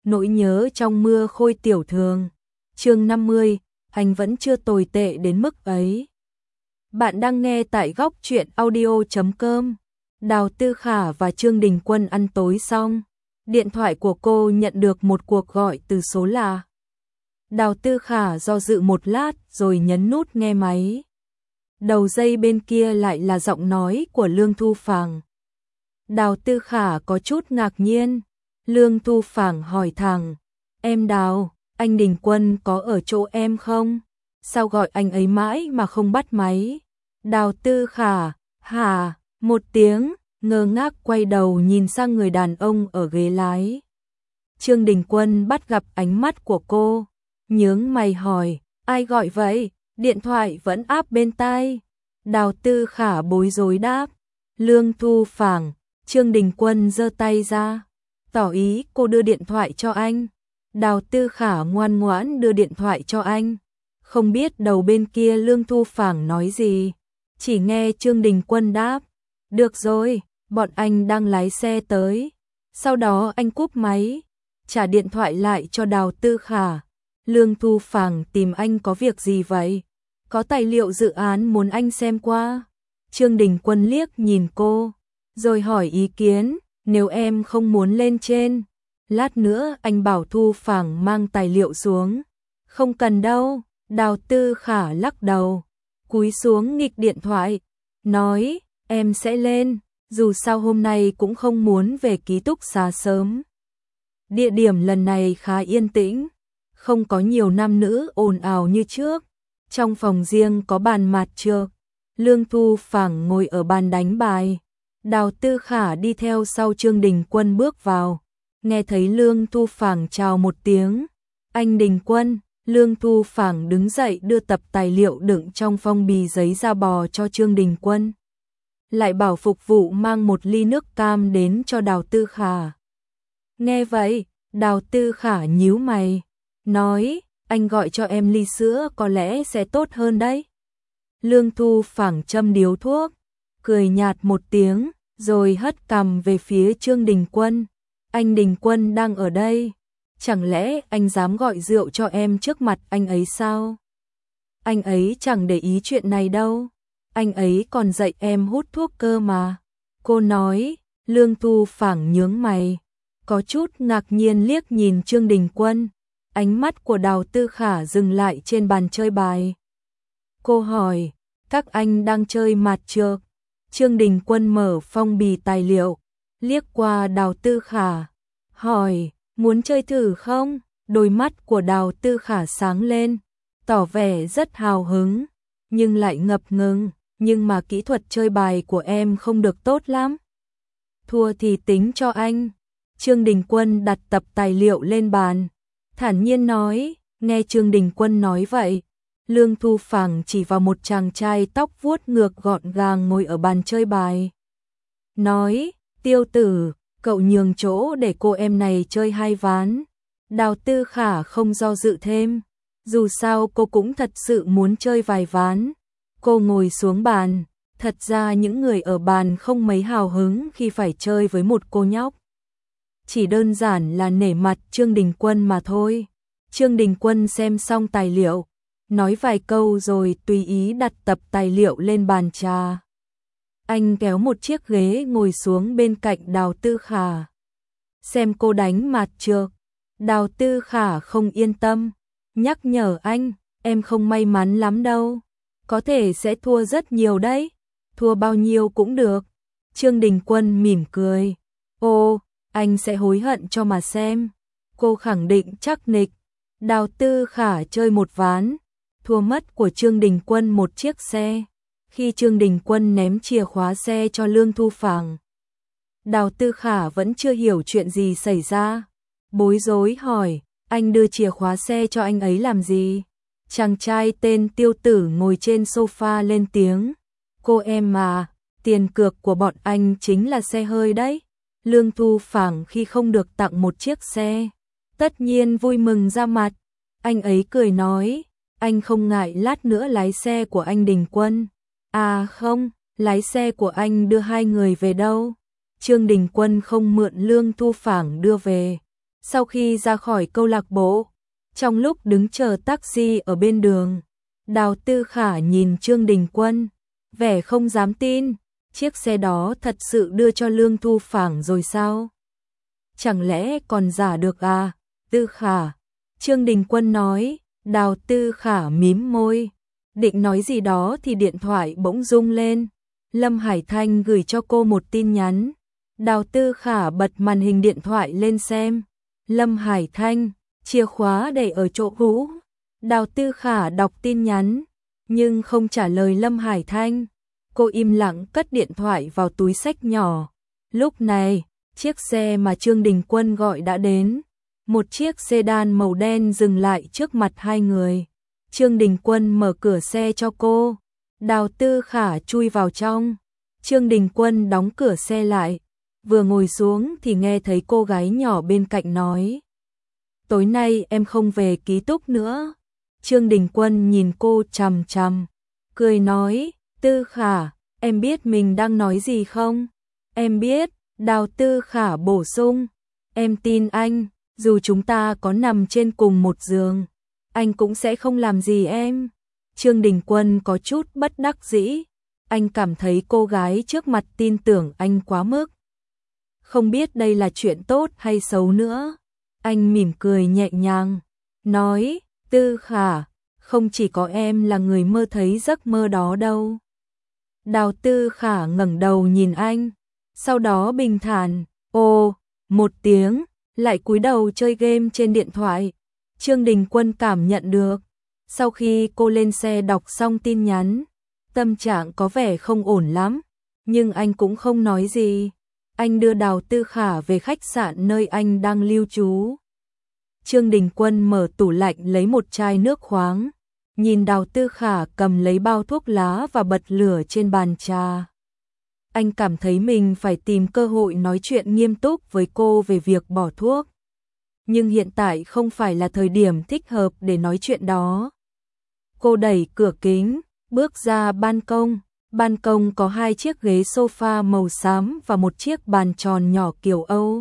nỗi nhớ trong mưa khôi tiểu thường. Chương 50, anh vẫn chưa tồi tệ đến mức ấy. Bạn đang nghe tại góc truyện audio.com. Đào Tư Khả và Trương Đình Quân ăn tối xong, điện thoại của cô nhận được một cuộc gọi từ số lạ. Đào Tư Khả do dự một lát rồi nhấn nút nghe máy. Đầu dây bên kia lại là giọng nói của Lương Thu Phàng. Đào Tư Khả có chút ngạc nhiên. Lương Thu Phàng hỏi thẳng: "Em Đào, anh Đình Quân có ở chỗ em không? Sao gọi anh ấy mãi mà không bắt máy?" Đào Tư Khả: "Hả?" Một tiếng, ngơ ngác quay đầu nhìn sang người đàn ông ở ghế lái. Trương Đình Quân bắt gặp ánh mắt của cô, nhướng mày hỏi: "Ai gọi vậy?" Điện thoại vẫn áp bên tai. Đào Tư Khả bối rối đáp: "Lương Thu Phàng." Trương Đình Quân giơ tay ra, tỏ ý cô đưa điện thoại cho anh. Đào Tư Khả ngoan ngoãn đưa điện thoại cho anh. Không biết đầu bên kia Lương Thu Phàng nói gì, chỉ nghe Trương Đình Quân đáp: "Được rồi, bọn anh đang lái xe tới." Sau đó anh cúp máy, trả điện thoại lại cho Đào Tư Khả. "Lương Thu Phàng tìm anh có việc gì vậy? Có tài liệu dự án muốn anh xem qua." Trương Đình Quân liếc nhìn cô, rồi hỏi ý kiến: "Nếu em không muốn lên trên, lát nữa anh bảo Thu Phàng mang tài liệu xuống." "Không cần đâu." Đào Tư Khả lắc đầu, cúi xuống nghịch điện thoại, nói: "Em sẽ lên, dù sao hôm nay cũng không muốn về ký túc xá sớm." Địa điểm lần này khá yên tĩnh, không có nhiều nam nữ ồn ào như trước. Trong phòng riêng có bàn mạt trược, Lương Thu Phàng ngồi ở bàn đánh bài. Đào Tư Khả đi theo sau Trương Đình Quân bước vào, nghe thấy Lương Thu Phàng chào một tiếng: "Anh Đình Quân." Lương Thu Phàng đứng dậy đưa tập tài liệu đựng trong phong bì giấy da bò cho Trương Đình Quân, lại bảo phục vụ mang một ly nước cam đến cho Đào Tư Khả. Nghe vậy, Đào Tư Khả nhíu mày, nói: "Anh gọi cho em ly sữa có lẽ sẽ tốt hơn đấy." Lương Thu Phàng châm điếu thuốc, cười nhạt một tiếng, rồi hất cằm về phía Trương Đình Quân: "Anh Đình Quân đang ở đây, chẳng lẽ anh dám gọi rượu cho em trước mặt anh ấy sao? Anh ấy chẳng để ý chuyện này đâu, anh ấy còn dạy em hút thuốc cơ mà." Cô nói. Lương Thu Phàng nhướng mày, có chút ngạc nhiên liếc nhìn Trương Đình Quân. Ánh mắt của Đào Tư Khả dừng lại trên bàn chơi bài. Cô hỏi: "Các anh đang chơi mạt trược?" Trương Đình Quân mở phong bì tài liệu, liếc qua Đào Tư Khả, hỏi: "Muốn chơi thử không?" Đôi mắt của Đào Tư Khả sáng lên, tỏ vẻ rất hào hứng, nhưng lại ngập ngừng: "Nhưng mà kỹ thuật chơi bài của em không được tốt lắm. Thua thì tính cho anh." Trương Đình Quân đặt tập tài liệu lên bàn, thản nhiên nói. Nghe Trương Đình Quân nói vậy, Lương Thu Phàng chỉ vào một chàng trai tóc vuốt ngược gọn gàng ngồi ở bàn chơi bài, nói: "Tiêu tử, cậu nhường chỗ để cô em này chơi 2 ván." Đào Tư Khả không do dự thêm, dù sao cô cũng thật sự muốn chơi vài ván. Cô ngồi xuống bàn, thật ra những người ở bàn không mấy hào hứng khi phải chơi với một cô nhóc, chỉ đơn giản là nể mặt Trương Đình Quân mà thôi. Trương Đình Quân xem xong tài liệu, nói vài câu rồi tùy ý đặt tập tài liệu lên bàn trà. Anh kéo một chiếc ghế ngồi xuống bên cạnh Đào Tư Khả, xem cô đánh mạt trược. Đào Tư Khả không yên tâm, nhắc nhở anh: "Em không may mắn lắm đâu, có thể sẽ thua rất nhiều đấy." "Thua bao nhiêu cũng được." Trương Đình Quân mỉm cười. "Ồ, anh sẽ hối hận cho mà xem." Cô khẳng định chắc nịch. Đào Tư Khả chơi một ván, thua mất của Trương Đình Quân một chiếc xe. Khi Trương Đình Quân ném chìa khóa xe cho Lương Thu Phàng, Đào Tư Khả vẫn chưa hiểu chuyện gì xảy ra, bối rối hỏi: "Anh đưa chìa khóa xe cho anh ấy làm gì?" Chàng trai tên Tiêu Tử ngồi trên sofa lên tiếng: "Cô em mà, tiền cược của bọn anh chính là xe hơi đấy." Lương Thu Phàng khi không được tặng một chiếc xe, tất nhiên vui mừng ra mặt. Anh ấy cười nói: "Anh không ngại lát nữa lái xe của anh Đình Quân?" "À không, lái xe của anh đưa 2 người về đâu." Trương Đình Quân không mượn Lương Thu Phàng đưa về, Sau khi ra khỏi câu lạc bộ, trong lúc đứng chờ taxi ở bên đường, Đào Tư Khả nhìn Trương Đình Quân, vẻ không dám tin, chiếc xe đó thật sự đưa cho Lương Thu Phảng rồi sao? Chẳng lẽ còn giả được à? Tư Khả, Trương Đình Quân nói. Đào Tư Khả mím môi, định nói gì đó thì điện thoại bỗng rung lên. Lâm Hải Thanh gửi cho cô một tin nhắn. Đào Tư Khả bật màn hình điện thoại lên xem. Lâm Hải Thanh, chìa khóa để ở chỗ cũ. Đào Tư Khả đọc tin nhắn, nhưng không trả lời Lâm Hải Thanh. Cô im lặng cất điện thoại vào túi xách nhỏ. Lúc này, chiếc xe mà Trương Đình Quân gọi đã đến. Một chiếc sedan màu đen dừng lại trước mặt hai người. Trương Đình Quân mở cửa xe cho cô. Đào Tư Khả chui vào trong. Trương Đình Quân đóng cửa xe lại. Vừa ngồi xuống thì nghe thấy cô gái nhỏ bên cạnh nói. Tối nay em không về ký túc nữa. Trương Đình Quân nhìn cô chằm chằm, cười nói, Tư Khả, em biết mình đang nói gì không? Em biết. Đào Tư Khả bổ sung, em tin anh, dù chúng ta có nằm trên cùng một giường, anh cũng sẽ không làm gì em. Trương Đình Quân có chút bất đắc dĩ, anh cảm thấy cô gái trước mặt tin tưởng anh quá mức. Không biết đây là chuyện tốt hay xấu nữa. Anh mỉm cười nhẹ nhàng, nói, Tư Khả, không chỉ có em là người mơ thấy giấc mơ đó đâu. Đào Tư Khả ngẩng đầu nhìn anh, sau đó bình thản, ồ, một tiếng, lại cúi đầu chơi game trên điện thoại. Trương Đình Quân cảm nhận được, sau khi cô lên xe đọc xong tin nhắn, tâm trạng có vẻ không ổn lắm, nhưng anh cũng không nói gì. Anh đưa Đào Tư Khả về khách sạn nơi anh đang lưu trú. Trương Đình Quân mở tủ lạnh lấy một chai nước khoáng, nhìn Đào Tư Khả cầm lấy bao thuốc lá và bật lửa trên bàn trà. Anh cảm thấy mình phải tìm cơ hội nói chuyện nghiêm túc với cô về việc bỏ thuốc. Nhưng hiện tại không phải là thời điểm thích hợp để nói chuyện đó. Cô đẩy cửa kính, bước ra ban công. Ban công có hai chiếc ghế sofa màu xám và một chiếc bàn tròn nhỏ kiểu Âu.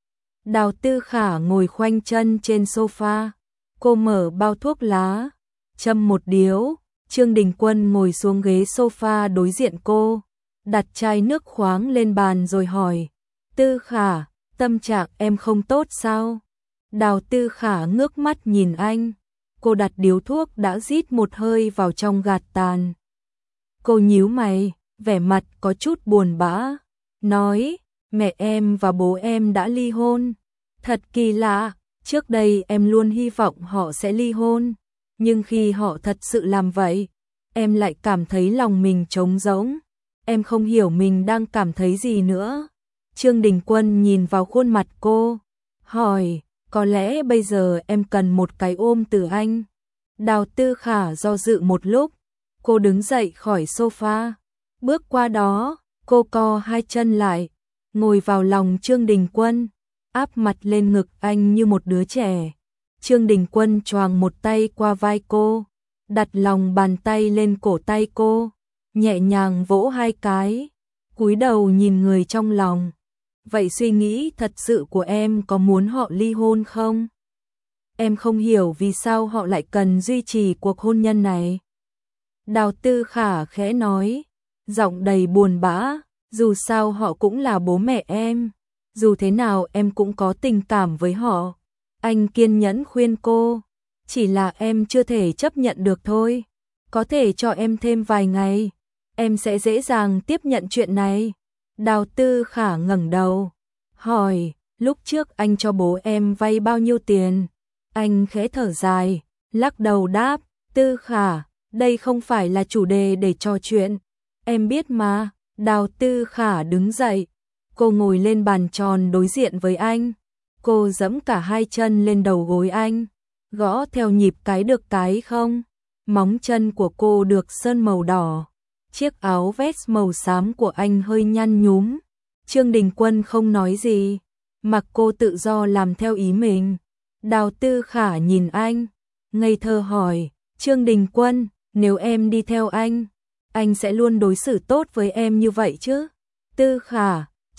Đào Tư Khả ngồi khoanh chân trên sofa. Cô mở bao thuốc lá, châm một điếu. Trương Đình Quân ngồi xuống ghế sofa đối diện cô, đặt chai nước khoáng lên bàn rồi hỏi, Tư Khả, tâm trạng em không tốt sao? Đào Tư Khả ngước mắt nhìn anh. Cô đặt điếu thuốc đã rít một hơi vào trong gạt tàn. Cô nhíu mày, vẻ mặt có chút buồn bã, nói, mẹ em và bố em đã ly hôn. Thật kỳ lạ, trước đây em luôn hy vọng họ sẽ ly hôn, nhưng khi họ thật sự làm vậy, em lại cảm thấy lòng mình trống rỗng. Em không hiểu mình đang cảm thấy gì nữa. Trương Đình Quân nhìn vào khuôn mặt cô, hỏi, có lẽ bây giờ em cần một cái ôm từ anh. Đào Tư Khả do dự một lúc, cô đứng dậy khỏi sofa, bước qua đó, cô co hai chân lại, ngồi vào lòng Trương Đình Quân, áp mặt lên ngực anh như một đứa trẻ. Trương Đình Quân choàng một tay qua vai cô, đặt lòng bàn tay lên cổ tay cô, nhẹ nhàng vỗ hai cái, cúi đầu nhìn người trong lòng. Vậy suy nghĩ thật sự của em có muốn họ ly hôn không? Em không hiểu vì sao họ lại cần duy trì cuộc hôn nhân này. Đào Tư Khả khẽ nói, giọng đầy buồn bã, dù sao họ cũng là bố mẹ em, dù thế nào em cũng có tình cảm với họ. Anh kiên nhẫn khuyên cô, chỉ là em chưa thể chấp nhận được thôi, có thể cho em thêm vài ngày, em sẽ dễ dàng tiếp nhận chuyện này. Đào Tư Khả ngẩng đầu, hỏi, lúc trước anh cho bố em vay bao nhiêu tiền? Anh khẽ thở dài, lắc đầu đáp, Tư Khả, đây không phải là chủ đề để trò chuyện. Em biết mà. Đào Tư Khả đứng dậy, cô ngồi lên bàn tròn đối diện với anh. Cô giẫm cả hai chân lên đầu gối anh, gõ theo nhịp cái được cái không? Móng chân của cô được sơn màu đỏ, chiếc áo vest màu xám của anh hơi nhăn nhúm. Trương Đình Quân không nói gì, mặc cô tự do làm theo ý mình. Đào Tư Khả nhìn anh, ngây thơ hỏi, Trương Đình Quân, nếu em đi theo anh sẽ luôn đối xử tốt với em như vậy chứ? Tư Khả,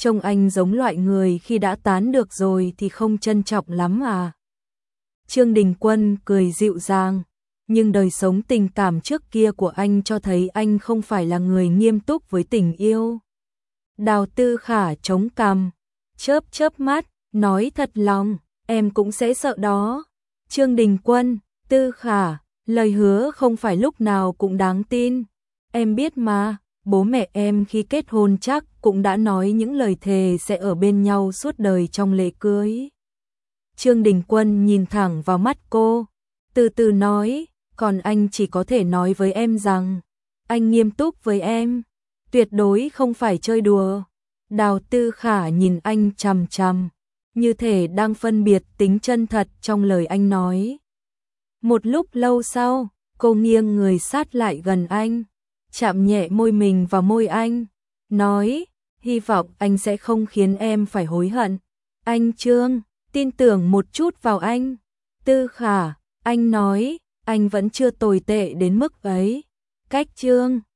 trông anh giống loại người khi đã tán được rồi thì không trân trọng lắm à. Trương Đình Quân cười dịu dàng, nhưng đời sống tình cảm trước kia của anh cho thấy anh không phải là người nghiêm túc với tình yêu. Đào Tư Khả chống cằm, chớp chớp mắt, nói thật lòng, em cũng sẽ sợ đó. Trương Đình Quân, Tư Khả, lời hứa không phải lúc nào cũng đáng tin. Em biết mà, bố mẹ em khi kết hôn chắc cũng đã nói những lời thề sẽ ở bên nhau suốt đời trong lễ cưới. Trương Đình Quân nhìn thẳng vào mắt cô, từ từ nói, còn anh chỉ có thể nói với em rằng, anh nghiêm túc với em, tuyệt đối không phải chơi đùa. Đào Tư Khả nhìn anh chằm chằm, như thể đang phân biệt tính chân thật trong lời anh nói. Một lúc lâu sau, cô nghiêng người sát lại gần anh, chạm nhẹ môi mình vào môi anh, nói, hy vọng anh sẽ không khiến em phải hối hận. Anh Trương, tin tưởng một chút vào anh. Tư Khả, anh nói, anh vẫn chưa tồi tệ đến mức ấy. Cách Trương